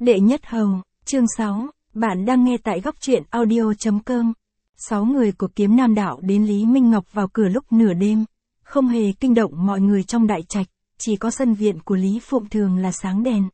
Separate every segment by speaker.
Speaker 1: Đệ nhất hầu, chương 6, bạn đang nghe tại góc truyện audio.com. 6 người của Kiếm Nam đạo đến Lý Minh Ngọc vào cửa lúc nửa đêm, không hề kinh động mọi người trong đại trạch, chỉ có sân viện của Lý Phụng Thường là sáng đèn.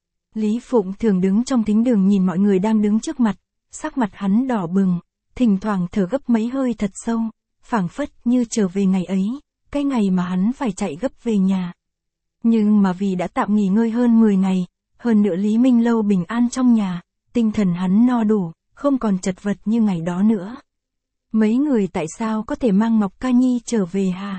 Speaker 1: Lý Phụng Thường đứng trong thính đường nhìn mọi người đang đứng trước mặt, sắc mặt hắn đỏ bừng, thỉnh thoảng thở gấp mấy hơi thật sâu, phảng phất như trở về ngày ấy, cái ngày mà hắn phải chạy gấp về nhà. Nhưng mà vì đã tạm nghỉ ngơi hơn 10 ngày, hơn nữa Lý Minh Lâu bình an trong nhà, tinh thần hắn no đủ, không còn chật vật như ngày đó nữa. Mấy người tại sao có thể mang Ngọc Ca Nhi trở về hả?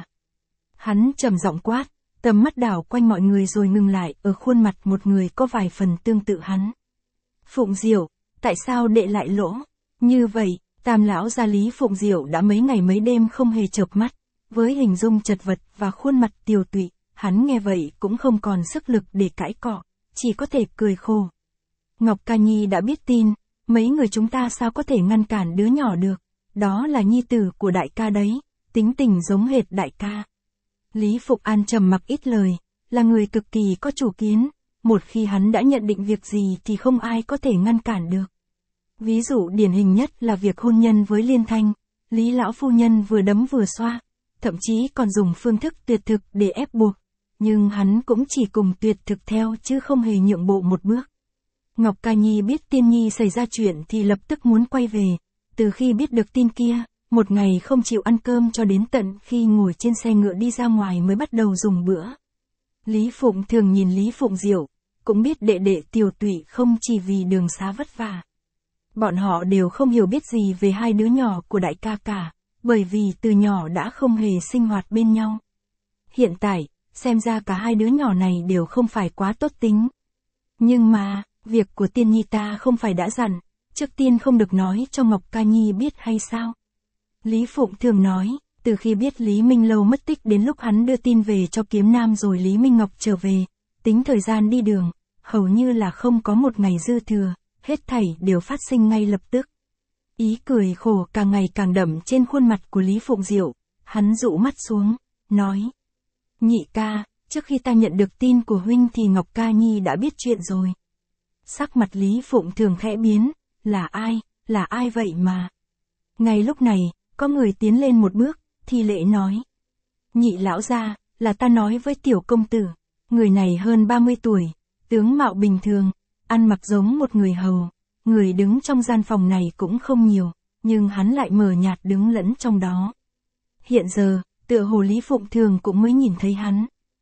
Speaker 1: Hắn trầm giọng quát, tầm mắt đảo quanh mọi người rồi ngừng lại ở khuôn mặt một người có vài phần tương tự hắn. Phụng Diệu, tại sao đệ lại lỗ? Như vậy, Tam lão gia Lý Phụng Diệu đã mấy ngày mấy đêm không hề chợp mắt, với hình dung chật vật và khuôn mặt tiều tụy, hắn nghe vậy cũng không còn sức lực để cãi cọ, chỉ có thể cười khổ. Ngọc Ca Nhi đã biết tin, mấy người chúng ta sao có thể ngăn cản đứa nhỏ được, đó là nhi tử của đại ca đấy, tính tình giống hệt đại ca. Lý Phụng An trầm mặc ít lời, là người cực kỳ có chủ kiến, một khi hắn đã nhận định việc gì thì không ai có thể ngăn cản được. Ví dụ điển hình nhất là việc hôn nhân với Liên Thanh, Lý lão phu nhân vừa đấm vừa xoa, thậm chí còn dùng phương thức tuyệt thực để ép buộc, nhưng hắn cũng chỉ cùng tuyệt thực theo chứ không hề nhượng bộ một bước. Ngọc Ca Nhi biết Tiên Nhi xảy ra chuyện thì lập tức muốn quay về, từ khi biết được tin kia, một ngày không chịu ăn cơm cho đến tận khi ngồi trên xe ngựa đi ra ngoài mới bắt đầu dùng bữa. Lý Phụng Thường nhìn Lý Phụng Diệu, cũng biết đệ đệ tiều tụy không chỉ vì đường xá vất vả. Bọn họ đều không hiểu biết gì về hai đứa nhỏ của đại ca cả, bởi vì từ nhỏ đã không hề sinh hoạt bên nhau. Hiện tại, xem ra cả hai đứa nhỏ này đều không phải quá tốt tính. Nhưng mà, việc của Tiên Nhi ta không phải đã dặn, trước tiên không được nói cho Ngọc Ca Nhi biết hay sao? Lý Phụng Thường nói, từ khi biết Lý Minh Lâu mất tích đến lúc hắn đưa tin về cho Kiếm Nam rồi Lý Minh Ngọc trở về, tính thời gian đi đường, hầu như là không có một ngày dư thừa, hết thảy đều phát sinh ngay lập tức. Ý cười khổ càng ngày càng đậm trên khuôn mặt của Lý Phụng Diệu, hắn dụ mắt xuống, nói. Nhị ca, trước khi ta nhận được tin của huynh thì Ngọc Ca Nhi đã biết chuyện rồi. Sắc mặt Lý Phụng Thường khẽ biến, là ai vậy mà? Ngay lúc này, có người tiến lên một bước, thi lễ nói. Nhị lão gia, là ta nói với tiểu công tử, người này hơn 30 tuổi, tướng mạo bình thường, ăn mặc giống một người hầu, người đứng trong gian phòng này cũng không nhiều, nhưng hắn lại mờ nhạt đứng lẫn trong đó. Hiện giờ, tựa hồ Lý Phụng Thường cũng mới nhìn thấy hắn.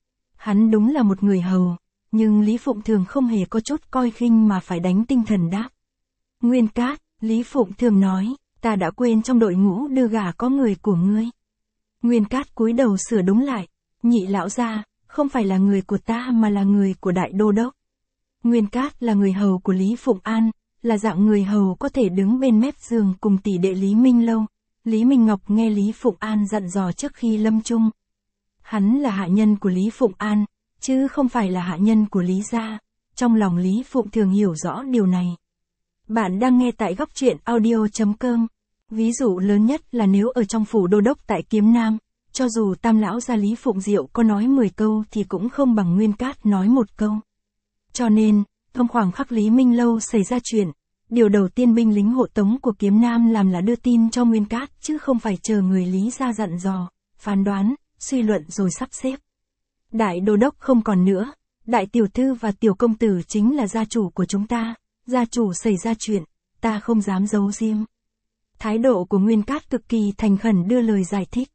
Speaker 1: Hắn đúng là một người hầu, nhưng Lý Phụng Thường không hề có chút coi khinh mà phải đánh tinh thần đáp. Nguyên Cát, Lý Phụng Thường nói, ta đã quên trong đội ngũ đưa gả có người của ngươi. Nguyên Cát cúi đầu sửa đúng lại, nhị lão gia, không phải là người của ta mà là người của đại đô đốc. Nguyên Cát là người hầu của Lý Phụng An, là dạng người hầu có thể đứng bên mép giường cùng tỷ đệ Lý Minh Lâu. Lý Minh Ngọc nghe Lý Phụng An dặn dò trước khi lâm chung. Hắn là hạ nhân của Lý Phụng An, chứ không phải là hạ nhân của Lý gia. Trong lòng Lý Phụng Thường hiểu rõ điều này. Bạn đang nghe tại góc truyện audio.com. Ví dụ lớn nhất là nếu ở trong phủ đô đốc tại Kiếm Nam, cho dù Tam lão gia Lý Phụng Diệu có nói 10 câu thì cũng không bằng Nguyên Cát nói một câu. Cho nên, trong khoảng khắc Lý Minh Lâu xảy ra chuyện, điều đầu tiên binh lính hộ tống của Kiếm Nam làm là đưa tin cho Nguyên Cát chứ không phải chờ người Lý gia dặn dò, phán đoán, suy luận rồi sắp xếp. Đại đô đốc không còn nữa, đại tiểu thư và tiểu công tử chính là gia chủ của chúng ta, gia chủ xảy ra chuyện, ta không dám giấu giếm. Thái độ của Nguyên Cát cực kỳ thành khẩn đưa lời giải thích.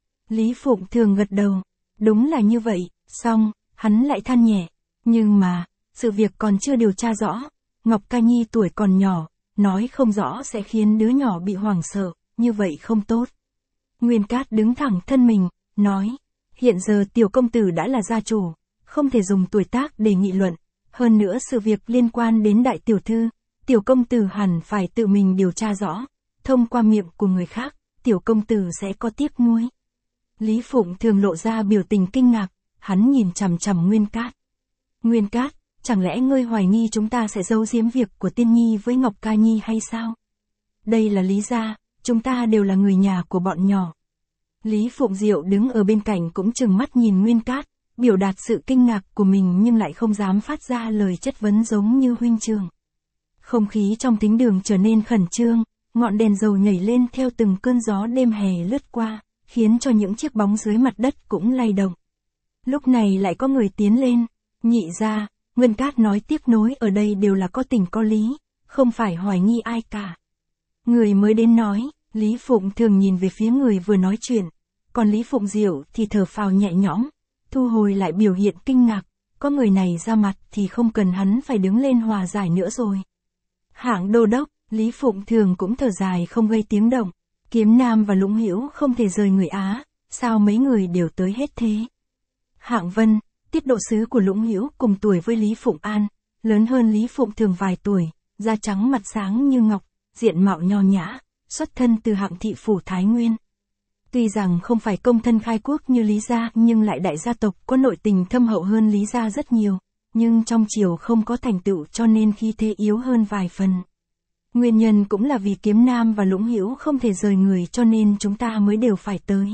Speaker 1: Lý Phụng Thường gật đầu, đúng là như vậy, xong, hắn lại than nhẹ, nhưng mà, sự việc còn chưa điều tra rõ, Ngọc Ca Nhi tuổi còn nhỏ, nói không rõ sẽ khiến đứa nhỏ bị hoảng sợ, như vậy không tốt. Nguyên Cát đứng thẳng thân mình, nói, hiện giờ tiểu công tử đã là gia chủ, không thể dùng tuổi tác để nghị luận, hơn nữa sự việc liên quan đến đại tiểu thư, tiểu công tử hẳn phải tự mình điều tra rõ, thông qua miệng của người khác, tiểu công tử sẽ có tiếc nuối. Lý Phụng Thường lộ ra biểu tình kinh ngạc, hắn nhìn chằm chằm Nguyên Cát. Nguyên Cát, chẳng lẽ ngươi hoài nghi chúng ta sẽ giấu giếm việc của Tiên Nhi với Ngọc Ca Nhi hay sao? Đây là Lý gia, chúng ta đều là người nhà của bọn nhỏ. Lý Phụng Diệu đứng ở bên cạnh cũng trừng mắt nhìn Nguyên Cát, biểu đạt sự kinh ngạc của mình nhưng lại không dám phát ra lời chất vấn giống như huynh trưởng. Không khí trong thính đường trở nên khẩn trương, ngọn đèn dầu nhảy lên theo từng cơn gió đêm hè lướt qua, khiến cho những chiếc bóng dưới mặt đất cũng lay động. Lúc này lại có người tiến lên, Nhị gia, Nguyên Cát nói tiếc nối ở đây đều là có tình có lý, không phải hoài nghi ai cả. Người mới đến nói, Lý Phụng Thường nhìn về phía người vừa nói chuyện, còn Lý Phụng Diệu thì thở phào nhẹ nhõm, thu hồi lại biểu hiện kinh ngạc, có người này ra mặt thì không cần hắn phải đứng lên hòa giải nữa rồi. Hạng đô đốc, Lý Phụng Thường cũng thở dài không gây tiếng động, Kiếm Nam và Lũng Hữu không thể rời người Á, sao mấy người đều tới hết thế? Hạng Vân, tiết độ sứ của Lũng Hữu cùng tuổi với Lý Phụng An, lớn hơn Lý Phụng Thường vài tuổi, da trắng mặt sáng như ngọc, diện mạo nho nhã, xuất thân từ hạng thị phủ Thái Nguyên. Tuy rằng không phải công thân khai quốc như Lý gia nhưng lại đại gia tộc có nội tình thâm hậu hơn Lý gia rất nhiều, nhưng trong triều không có thành tựu cho nên khí thế yếu hơn vài phần. Nguyên nhân cũng là vì Kiếm Nam và Lũng Hữu không thể rời người cho nên chúng ta mới đều phải tới.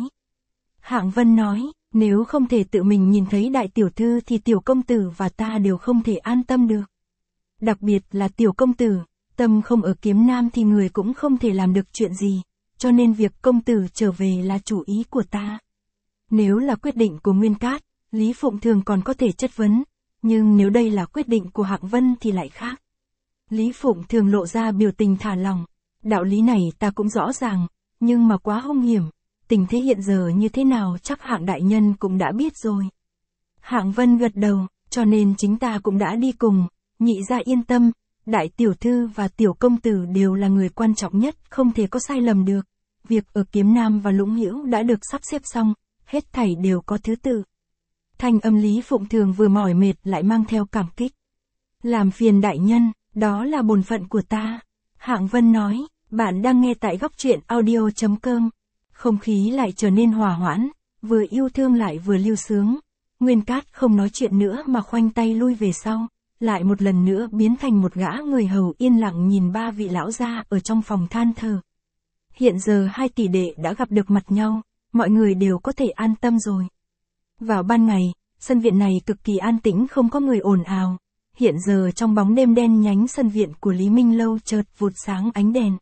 Speaker 1: Hạng Vân nói, nếu không thể tự mình nhìn thấy đại tiểu thư thì tiểu công tử và ta đều không thể an tâm được. Đặc biệt là tiểu công tử, tâm không ở Kiếm Nam thì người cũng không thể làm được chuyện gì, cho nên việc công tử trở về là chủ ý của ta. Nếu là quyết định của Nguyên Cát, Lý Phụng Thường còn có thể chất vấn, nhưng nếu đây là quyết định của Hạng Vân thì lại khác. Lý Phụng Thường lộ ra biểu tình thả lỏng, đạo lý này ta cũng rõ ràng, nhưng mà quá hung hiểm, tình thế hiện giờ như thế nào chắc Hạng đại nhân cũng đã biết rồi. Hạng Vân gật đầu, cho nên chính ta cũng đã đi cùng, Nhị gia yên tâm, đại tiểu thư và tiểu công tử đều là người quan trọng nhất, không thể có sai lầm được. Việc ở Kiếm Nam và Lũng Hữu đã được sắp xếp xong, hết thảy đều có thứ tự. Thanh âm Lý Phụng Thường vừa mỏi mệt lại mang theo cảm kích. Làm phiền đại nhân, đó là bổn phận của ta. Hạng Vân nói, bạn đang nghe tại góc truyện audio.com. Không khí lại trở nên hòa hoãn, vừa yêu thương lại vừa lưu sướng. Nguyên Cát không nói chuyện nữa mà khoanh tay lui về sau, lại một lần nữa biến thành một gã người hầu yên lặng nhìn ba vị lão gia ở trong phòng than thở. Hiện giờ hai tỷ đệ đã gặp được mặt nhau, mọi người đều có thể an tâm rồi. Vào ban ngày, sân viện này cực kỳ an tĩnh không có người ồn ào. Hiện giờ trong bóng đêm đen nhánh sân viện của Lý Minh Lâu chợt vụt sáng ánh đèn.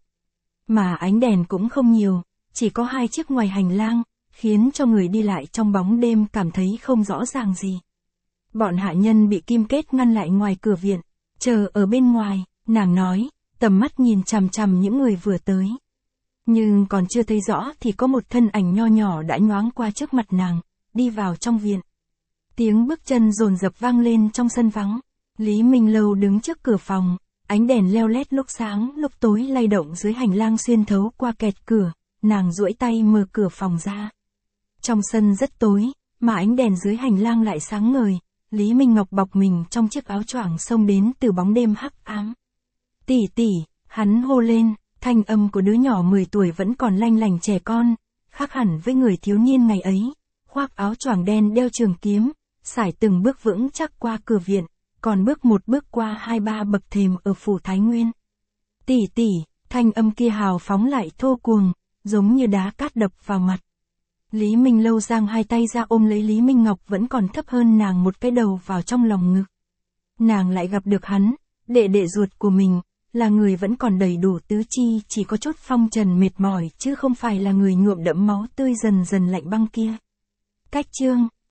Speaker 1: Mà ánh đèn cũng không nhiều, chỉ có 2 chiếc ngoài hành lang, khiến cho người đi lại trong bóng đêm cảm thấy không rõ ràng gì. Bọn hạ nhân bị Kim Kết ngăn lại ngoài cửa viện, chờ ở bên ngoài, nàng nói, tầm mắt nhìn chằm chằm những người vừa tới. Nhưng còn chưa thấy rõ thì có một thân ảnh nho nhỏ đã nhoáng qua trước mặt nàng, đi vào trong viện. Tiếng bước chân dồn dập vang lên trong sân vắng. Lý Minh Lâu đứng trước cửa phòng, ánh đèn leo lét lúc sáng lúc tối lay động dưới hành lang xuyên thấu qua kẹt cửa, nàng duỗi tay mở cửa phòng ra. Trong sân rất tối, mà ánh đèn dưới hành lang lại sáng ngời, Lý Minh Ngọc bọc mình trong chiếc áo choàng xông đến từ bóng đêm hắc ám. Tỷ tỷ, hắn hô lên, thanh âm của đứa nhỏ 10 tuổi vẫn còn lanh lành trẻ con, khác hẳn với người thiếu niên ngày ấy, khoác áo choàng đen đeo trường kiếm, sải từng bước vững chắc qua cửa viện, còn bước một bước qua 2-3 bậc thềm ở phủ Thái Nguyên. Tỷ tỷ, thanh âm kia hào phóng lại thô cuồng, giống như đá cát đập vào mặt. Lý Minh Lâu giang hai tay ra ôm lấy Lý Minh Ngọc vẫn còn thấp hơn nàng một cái đầu vào trong lòng ngực. Nàng lại gặp được hắn, đệ đệ ruột của mình, là người vẫn còn đầy đủ tứ chi, chỉ có chút phong trần mệt mỏi chứ không phải là người nhuộm đẫm máu tươi dần dần lạnh băng kia. Cách chương